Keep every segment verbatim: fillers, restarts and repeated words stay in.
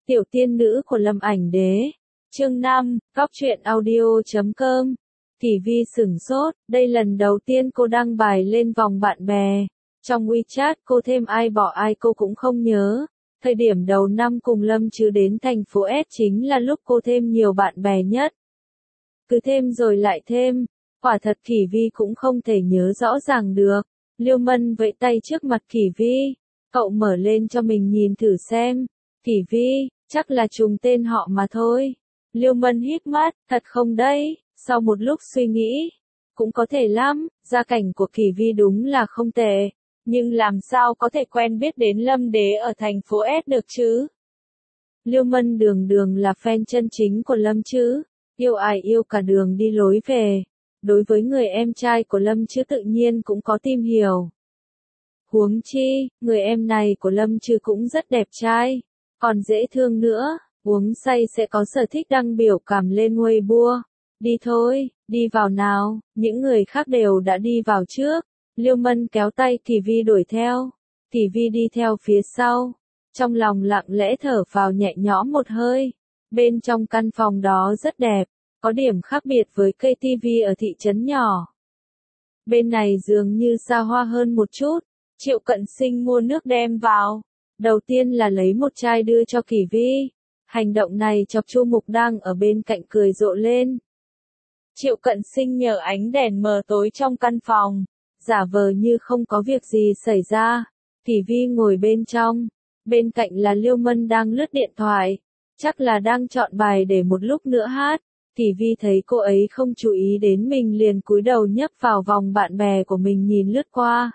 Tiểu tiên nữ của Lâm Ảnh Đế. Chương năm, Góc truyện audio chấm com. Tỷ Vi sửng sốt, đây lần đầu tiên cô đăng bài lên vòng bạn bè. Trong WeChat cô thêm ai bỏ ai cô cũng không nhớ. Thời điểm đầu năm cùng Lâm Chứ đến thành phố S chính là lúc cô thêm nhiều bạn bè nhất. Cứ thêm rồi lại thêm, quả thật Kỷ Vi cũng không thể nhớ rõ ràng được. Liêu Mân vẫy tay trước mặt Kỷ Vi, cậu mở lên cho mình nhìn thử xem. Kỷ Vi, chắc là trùng tên họ mà thôi. Liêu Mân híp mắt, thật không đấy, sau một lúc suy nghĩ, cũng có thể lắm, gia cảnh của Kỷ Vi đúng là không tệ, nhưng làm sao có thể quen biết đến Lâm Đế ở thành phố S được chứ? Liêu Mân đường đường là fan chân chính của Lâm Chứ, yêu ai yêu cả đường đi lối về, đối với người em trai của Lâm Chứ tự nhiên cũng có tìm hiểu. Huống chi, người em này của Lâm Chứ cũng rất đẹp trai, còn dễ thương nữa, uống say sẽ có sở thích đăng biểu cảm lên Weibo. Đi thôi, đi vào nào, những người khác đều đã đi vào trước. Liêu Mân kéo tay Kỷ Vi đuổi theo. Kỷ Vi đi theo phía sau, trong lòng lặng lẽ thở phào nhẹ nhõm một hơi. Bên trong căn phòng đó rất đẹp, có điểm khác biệt với cây tivi ở thị trấn nhỏ. Bên này dường như xa hoa hơn một chút. Triệu Cận Sinh mua nước đem vào. Đầu tiên là lấy một chai đưa cho Kỷ Vi. Hành động này chọc Chu Mục đang ở bên cạnh cười rộ lên. Triệu Cận Sinh nhờ ánh đèn mờ tối trong căn phòng, giả vờ như không có việc gì xảy ra. Kỷ Vi ngồi bên trong, bên cạnh là Liêu Mân đang lướt điện thoại, chắc là đang chọn bài để một lúc nữa hát. Kỷ Vi thấy cô ấy không chú ý đến mình liền cúi đầu nhấp vào vòng bạn bè của mình nhìn lướt qua.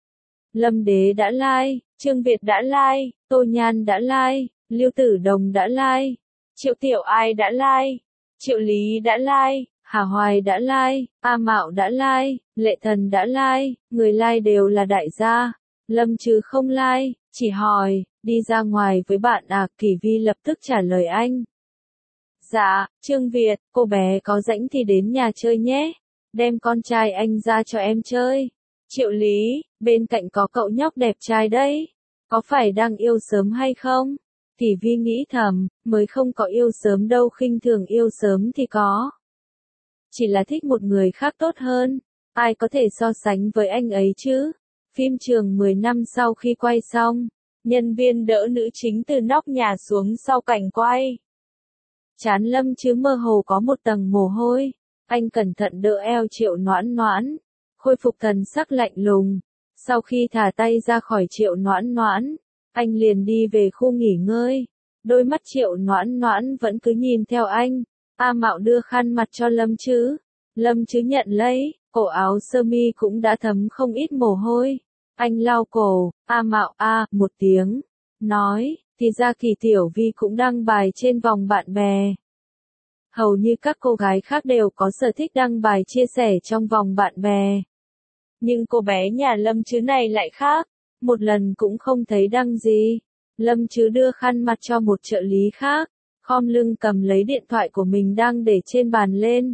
Lâm Đế đã like, Trương Việt đã like, Tô Nhan đã like, Lưu Tử Đồng đã like, Triệu Tiểu Ai đã like, Triệu Lý đã like, Hà Hoài đã like, A Mạo đã like, Lệ Thần đã like, người like đều là đại gia. Lâm Chứ không like, chỉ hỏi, đi ra ngoài với bạn à? Kỷ Vi lập tức trả lời anh. Dạ, Trương Việt, cô bé có rảnh thì đến nhà chơi nhé, đem con trai anh ra cho em chơi. Triệu Lý, bên cạnh có cậu nhóc đẹp trai đấy, có phải đang yêu sớm hay không? Kỷ Vi nghĩ thầm, mới không có yêu sớm đâu, khinh thường yêu sớm thì có. Chỉ là thích một người khác tốt hơn, ai có thể so sánh với anh ấy chứ? Phim trường mười năm sau khi quay xong, nhân viên đỡ nữ chính từ nóc nhà xuống sau cảnh quay. Trán Lâm Chứ mơ hồ có một tầng mồ hôi, anh cẩn thận đỡ eo Triệu Noãn Noãn, khôi phục thần sắc lạnh lùng. Sau khi thả tay ra khỏi Triệu Noãn Noãn, anh liền đi về khu nghỉ ngơi. Đôi mắt Triệu Noãn Noãn vẫn cứ nhìn theo anh. A Mạo đưa khăn mặt cho Lâm Chứ. Lâm Chứ nhận lấy, cổ áo sơ mi cũng đã thấm không ít mồ hôi. Anh lau cổ, A Mạo a một tiếng, nói, thì ra Kỳ Tiểu Vi cũng đăng bài trên vòng bạn bè. Hầu như các cô gái khác đều có sở thích đăng bài chia sẻ trong vòng bạn bè. Nhưng cô bé nhà Lâm Chứ này lại khác, một lần cũng không thấy đăng gì. Lâm Chứ đưa khăn mặt cho một trợ lý khác, khom lưng cầm lấy điện thoại của mình đang để trên bàn lên.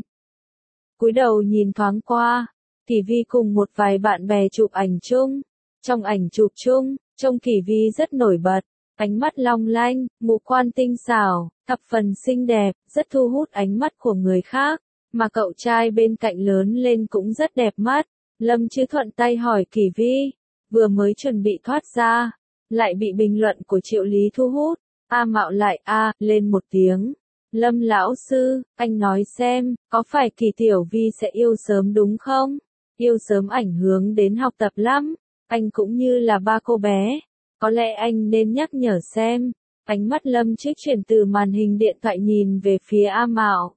Cúi đầu nhìn thoáng qua, Kỷ Vi cùng một vài bạn bè chụp ảnh chung. Trong ảnh chụp chung, trông Kỷ Vi rất nổi bật, ánh mắt long lanh, ngũ quan tinh xảo, thập phần xinh đẹp, rất thu hút ánh mắt của người khác, mà cậu trai bên cạnh lớn lên cũng rất đẹp mắt. Lâm Chứ thuận tay hỏi Kỷ Vi, vừa mới chuẩn bị thoát ra, lại bị bình luận của Triệu Lý thu hút. A Mạo lại a lên một tiếng. Lâm lão sư, anh nói xem, có phải Kỳ Tiểu Vi sẽ yêu sớm đúng không? Yêu sớm ảnh hưởng đến học tập lắm. Anh cũng như là ba cô bé, có lẽ anh nên nhắc nhở xem. Ánh mắt Lâm Chứ chuyển từ màn hình điện thoại nhìn về phía A Mạo.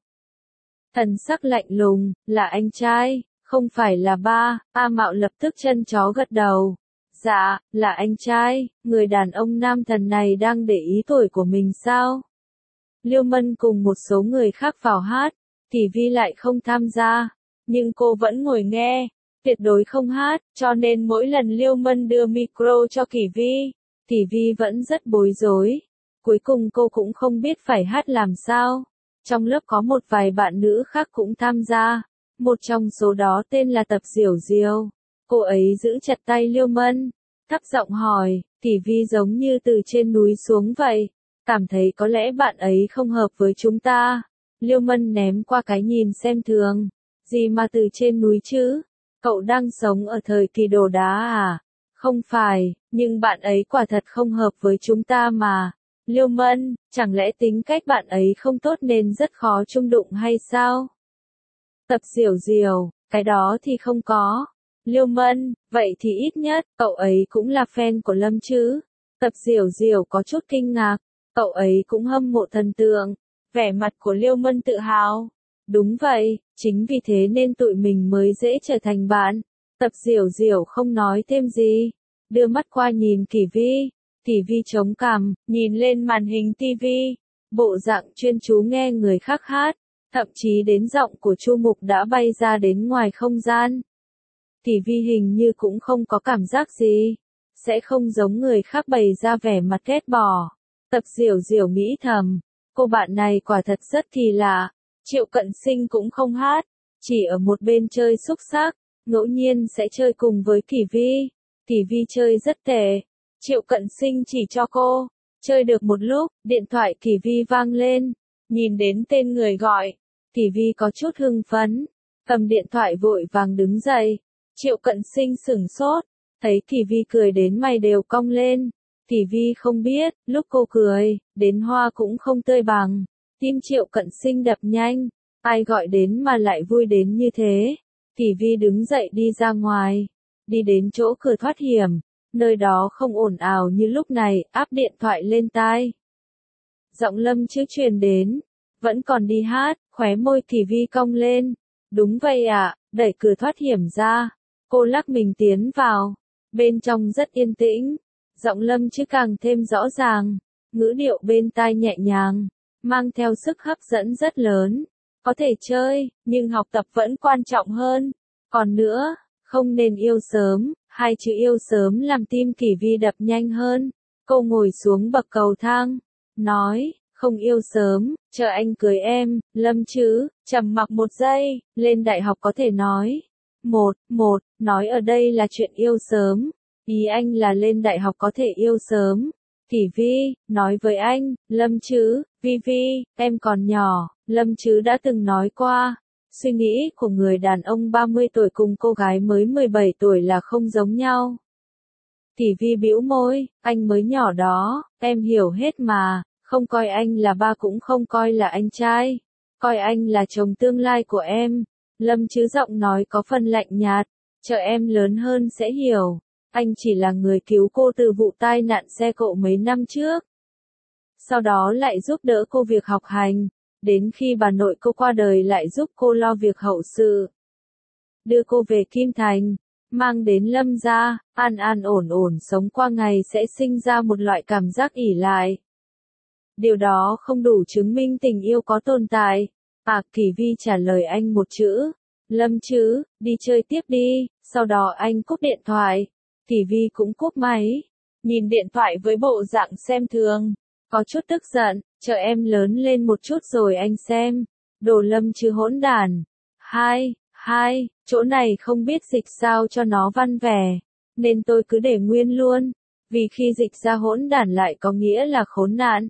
Thần sắc lạnh lùng, là anh trai, không phải là ba. A Mạo lập tức chân chó gật đầu. Dạ, là anh trai, người đàn ông nam thần này đang để ý tuổi của mình sao? Liêu Mân cùng một số người khác vào hát, Kỷ Vi lại không tham gia, nhưng cô vẫn ngồi nghe, tuyệt đối không hát, cho nên mỗi lần Liêu Mân đưa micro cho Kỷ Vi, Kỷ Vi vẫn rất bối rối. Cuối cùng cô cũng không biết phải hát làm sao. Trong lớp có một vài bạn nữ khác cũng tham gia, một trong số đó tên là Tập Diểu Diêu. Cô ấy giữ chặt tay Liêu Mân, thấp giọng hỏi, Kỷ Vi giống như từ trên núi xuống vậy. cảm thấy có lẽ bạn ấy không hợp với chúng ta. Liêu Mân ném qua cái nhìn xem thường. Gì mà từ trên núi chứ? Cậu đang sống ở thời kỳ đồ đá à? Không phải, nhưng bạn ấy quả thật không hợp với chúng ta mà. Liêu Mân, chẳng lẽ tính cách bạn ấy không tốt nên rất khó chung đụng hay sao? Tập Diểu Diểu, cái đó thì không có. Liêu Mân, vậy thì ít nhất, cậu ấy cũng là fan của Lâm chứ? Tập Diểu Diểu có chút kinh ngạc, cậu ấy cũng hâm mộ thần tượng. Vẻ mặt của Liêu Mân tự hào. Đúng vậy, chính vì thế nên tụi mình mới dễ trở thành bạn. Tập Diểu Diểu không nói thêm gì, đưa mắt qua nhìn Kỷ Vi. Kỷ Vi chống cằm, nhìn lên màn hình tivi, bộ dạng chuyên chú nghe người khác hát, thậm chí đến giọng của Chu Mục đã bay ra đến ngoài không gian. Kỷ Vi hình như cũng không có cảm giác gì, sẽ không giống người khác bày ra vẻ mặt ghét bỏ. Tập Diểu Diểu nghĩ thầm, cô bạn này quả thật rất kỳ lạ. Triệu Cận Sinh cũng không hát, chỉ ở một bên chơi xúc xắc, ngẫu nhiên sẽ chơi cùng với Kỷ Vi. Kỷ Vi chơi rất tệ, Triệu Cận Sinh chỉ cho cô chơi được một lúc, điện thoại Kỷ Vi vang lên, nhìn đến tên người gọi, Kỷ Vi có chút hưng phấn, cầm điện thoại vội vàng đứng dậy. Triệu Cận Sinh sửng sốt, thấy Kỷ Vi cười đến mày đều cong lên. Kỷ Vi không biết, lúc cô cười, đến hoa cũng không tươi bằng. Tim Triệu Cận Sinh đập nhanh, ai gọi đến mà lại vui đến như thế. Kỷ Vi đứng dậy đi ra ngoài, đi đến chỗ cửa thoát hiểm, nơi đó không ồn ào như lúc này, áp điện thoại lên tai. Giọng Lâm Chứ truyền đến, vẫn còn đi hát, khóe môi Kỷ Vi cong lên. Đúng vậy ạ, đẩy cửa thoát hiểm ra, cô lắc mình tiến vào, bên trong rất yên tĩnh, giọng Lâm Chứ càng thêm rõ ràng, ngữ điệu bên tai nhẹ nhàng, mang theo sức hấp dẫn rất lớn. Có thể chơi, nhưng học tập vẫn quan trọng hơn. Còn nữa, không nên yêu sớm, hai chữ yêu sớm làm tim Kỷ Vi đập nhanh hơn. Cô ngồi xuống bậc cầu thang, nói, không yêu sớm, chờ anh cưới em. Lâm Chứ trầm mặc một giây, lên đại học có thể nói. Một, một, nói ở đây là chuyện yêu sớm. Ý anh là lên đại học có thể yêu sớm. Kỷ Vi, nói với anh, Lâm Chứ, Vi Vi, em còn nhỏ. Lâm Chứ đã từng nói qua, suy nghĩ của người đàn ông ba mươi tuổi cùng cô gái mới mười bảy tuổi là không giống nhau. Kỷ Vi bĩu môi, anh mới nhỏ đó, em hiểu hết mà, không coi anh là ba cũng không coi là anh trai, coi anh là chồng tương lai của em. Lâm Chứ giọng nói có phần lạnh nhạt, chờ em lớn hơn sẽ hiểu, anh chỉ là người cứu cô từ vụ tai nạn xe cộ mấy năm trước. Sau đó lại giúp đỡ cô việc học hành, đến khi bà nội cô qua đời lại giúp cô lo việc hậu sự. Đưa cô về Kim Thành, mang đến Lâm gia, an an ổn ổn sống qua ngày sẽ sinh ra một loại cảm giác ỷ lại. Điều đó không đủ chứng minh tình yêu có tồn tại. À, Kỷ Vi trả lời anh một chữ. Lâm Chứ, đi chơi tiếp đi, sau đó anh cúp điện thoại. Kỷ Vi cũng cúp máy, nhìn điện thoại với bộ dạng xem thường, có chút tức giận, chờ em lớn lên một chút rồi anh xem. Đồ Lâm Chứ hỗn đản. Hai, hai, chỗ này không biết dịch sao cho nó văn vẻ, nên tôi cứ để nguyên luôn, vì khi dịch ra hỗn đản lại có nghĩa là khốn nạn.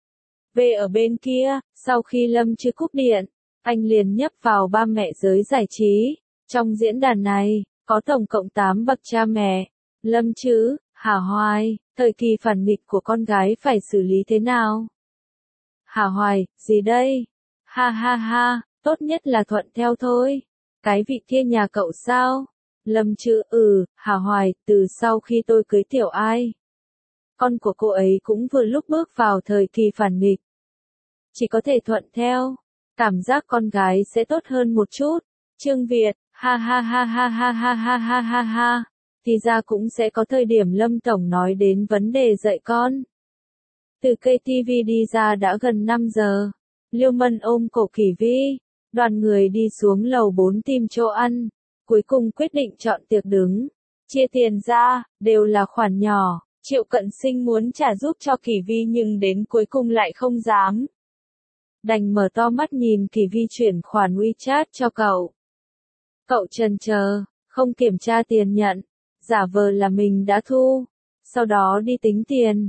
Về ở bên kia, sau khi Lâm Chứ cúp điện, anh liền nhấp vào ba mẹ giới giải trí. Trong diễn đàn này, có tổng cộng tám bậc cha mẹ. Lâm Chứ, Hà Hoài, thời kỳ phản nghịch của con gái phải xử lý thế nào? Hà Hoài, gì đây? Ha ha ha, tốt nhất là thuận theo thôi. Cái vị kia nhà cậu sao? Lâm Chứ, ừ, Hà Hoài, từ sau khi tôi cưới Tiểu Ai, con của cô ấy cũng vừa lúc bước vào thời kỳ phản nghịch. Chỉ có thể thuận theo, cảm giác con gái sẽ tốt hơn một chút. Trương Việt, ha ha ha ha ha ha ha ha ha ha. Thì ra cũng sẽ có thời điểm Lâm Tổng nói đến vấn đề dạy con. Từ cây tivi đi ra đã gần năm giờ. Liêu Mân ôm cổ Kỷ Vi, đoàn người đi xuống lầu bốn tìm chỗ ăn, cuối cùng quyết định chọn tiệc đứng. Chia tiền ra, đều là khoản nhỏ. Triệu Cận Sinh muốn trả giúp cho Kỷ Vi nhưng đến cuối cùng lại không dám. Đành mở to mắt nhìn Kỷ Vi chuyển khoản WeChat cho cậu. Cậu chần chờ, không kiểm tra tiền nhận, giả vờ là mình đã thu, sau đó đi tính tiền.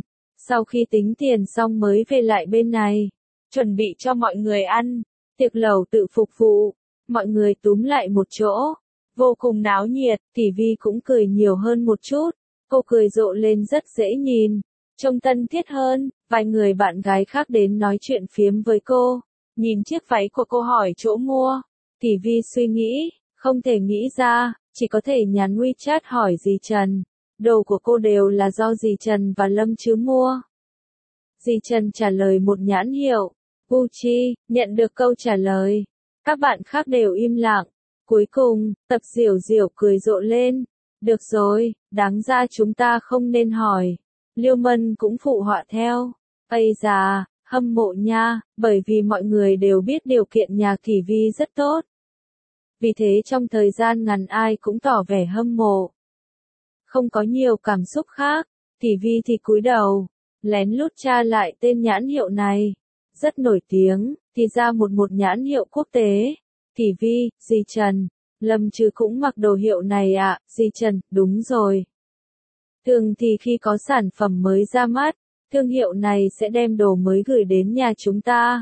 Sau khi tính tiền xong mới về lại bên này, chuẩn bị cho mọi người ăn, tiệc lẩu tự phục vụ, mọi người túm lại một chỗ, vô cùng náo nhiệt, Tỷ Vi cũng cười nhiều hơn một chút, cô cười rộ lên rất dễ nhìn, trông thân thiết hơn, vài người bạn gái khác đến nói chuyện phiếm với cô, nhìn chiếc váy của cô hỏi chỗ mua, Tỷ Vi suy nghĩ, không thể nghĩ ra, chỉ có thể nhắn WeChat hỏi dì Trần, đồ của cô đều là do dì Trần và Lâm Chứ mua. Dì Trần trả lời một nhãn hiệu, Gucci, nhận được câu trả lời. Các bạn khác đều im lặng. Cuối cùng, Tập Diểu Diểu cười rộ lên. Được rồi, đáng ra chúng ta không nên hỏi. Liêu Mân cũng phụ họa theo. Ây da, hâm mộ nha, bởi vì mọi người đều biết điều kiện nhà Tỷ Vi rất tốt. Vì thế trong thời gian ngắn ai cũng tỏ vẻ hâm mộ. Không có nhiều cảm xúc khác, Tỷ Vi thì cúi đầu, lén lút tra lại tên nhãn hiệu này. Rất nổi tiếng, thì ra một một nhãn hiệu quốc tế. Tỷ Vi, dì Trần, Lâm Chứ cũng mặc đồ hiệu này ạ, à, dì Trần, đúng rồi. Thường thì khi có sản phẩm mới ra mắt, thương hiệu này sẽ đem đồ mới gửi đến nhà chúng ta.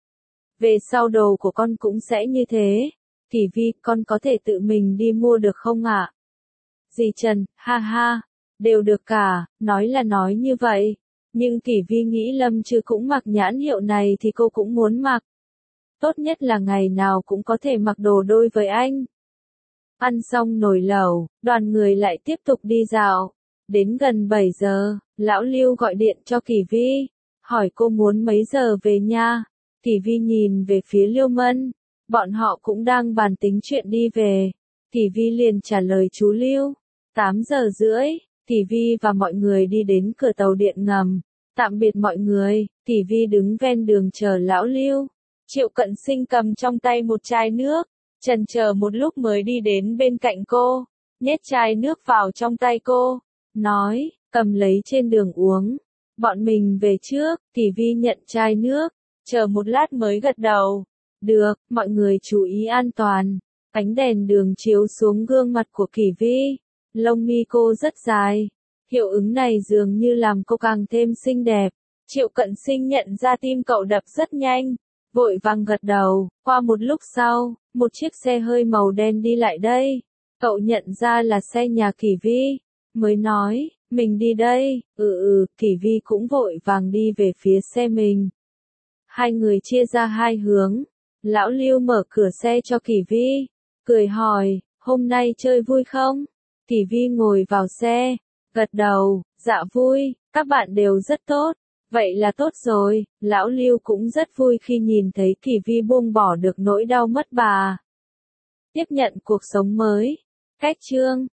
Về sau đồ của con cũng sẽ như thế. Tỷ Vi, con có thể tự mình đi mua được không ạ? À? Dì Trần, ha ha, đều được cả, nói là nói như vậy. Nhưng Tỷ Vi nghĩ Lâm Chứ cũng mặc nhãn hiệu này thì cô cũng muốn mặc. Tốt nhất là ngày nào cũng có thể mặc đồ đôi với anh. Ăn xong nồi lẩu, đoàn người lại tiếp tục đi dạo. Đến gần bảy giờ, lão Lưu gọi điện cho Tỷ Vi, hỏi cô muốn mấy giờ về nha. Tỷ Vi nhìn về phía Liêu Mân, bọn họ cũng đang bàn tính chuyện đi về. Tỷ Vi liền trả lời chú Lưu, tám giờ rưỡi. Tỷ Vi và mọi người đi đến cửa tàu điện ngầm. Tạm biệt mọi người, Tỷ Vi đứng ven đường chờ lão Lưu. Triệu Cận Sinh cầm trong tay một chai nước, chần chờ một lúc mới đi đến bên cạnh cô, nhét chai nước vào trong tay cô, nói, cầm lấy trên đường uống. Bọn mình về trước, Tỷ Vi nhận chai nước, chờ một lát mới gật đầu. Được, mọi người chú ý an toàn. Ánh đèn đường chiếu xuống gương mặt của Tỷ Vi. Lông mi cô rất dài. Hiệu ứng này dường như làm cô càng thêm xinh đẹp. Triệu Cận Sinh nhận ra tim cậu đập rất nhanh. Vội vàng gật đầu. Qua một lúc sau, một chiếc xe hơi màu đen đi lại đây. Cậu nhận ra là xe nhà Tỷ Vi. Mới nói, mình đi đây. Ừ ừ, Tỷ Vi cũng vội vàng đi về phía xe mình. Hai người chia ra hai hướng. Lão Lưu mở cửa xe cho Tỷ Vi. Cười hỏi, hôm nay chơi vui không? Tỷ Vi ngồi vào xe, gật đầu, dạ vui, các bạn đều rất tốt. Vậy là tốt rồi, lão Lưu cũng rất vui khi nhìn thấy Tỷ Vi buông bỏ được nỗi đau mất bà. Tiếp nhận cuộc sống mới. Cách chương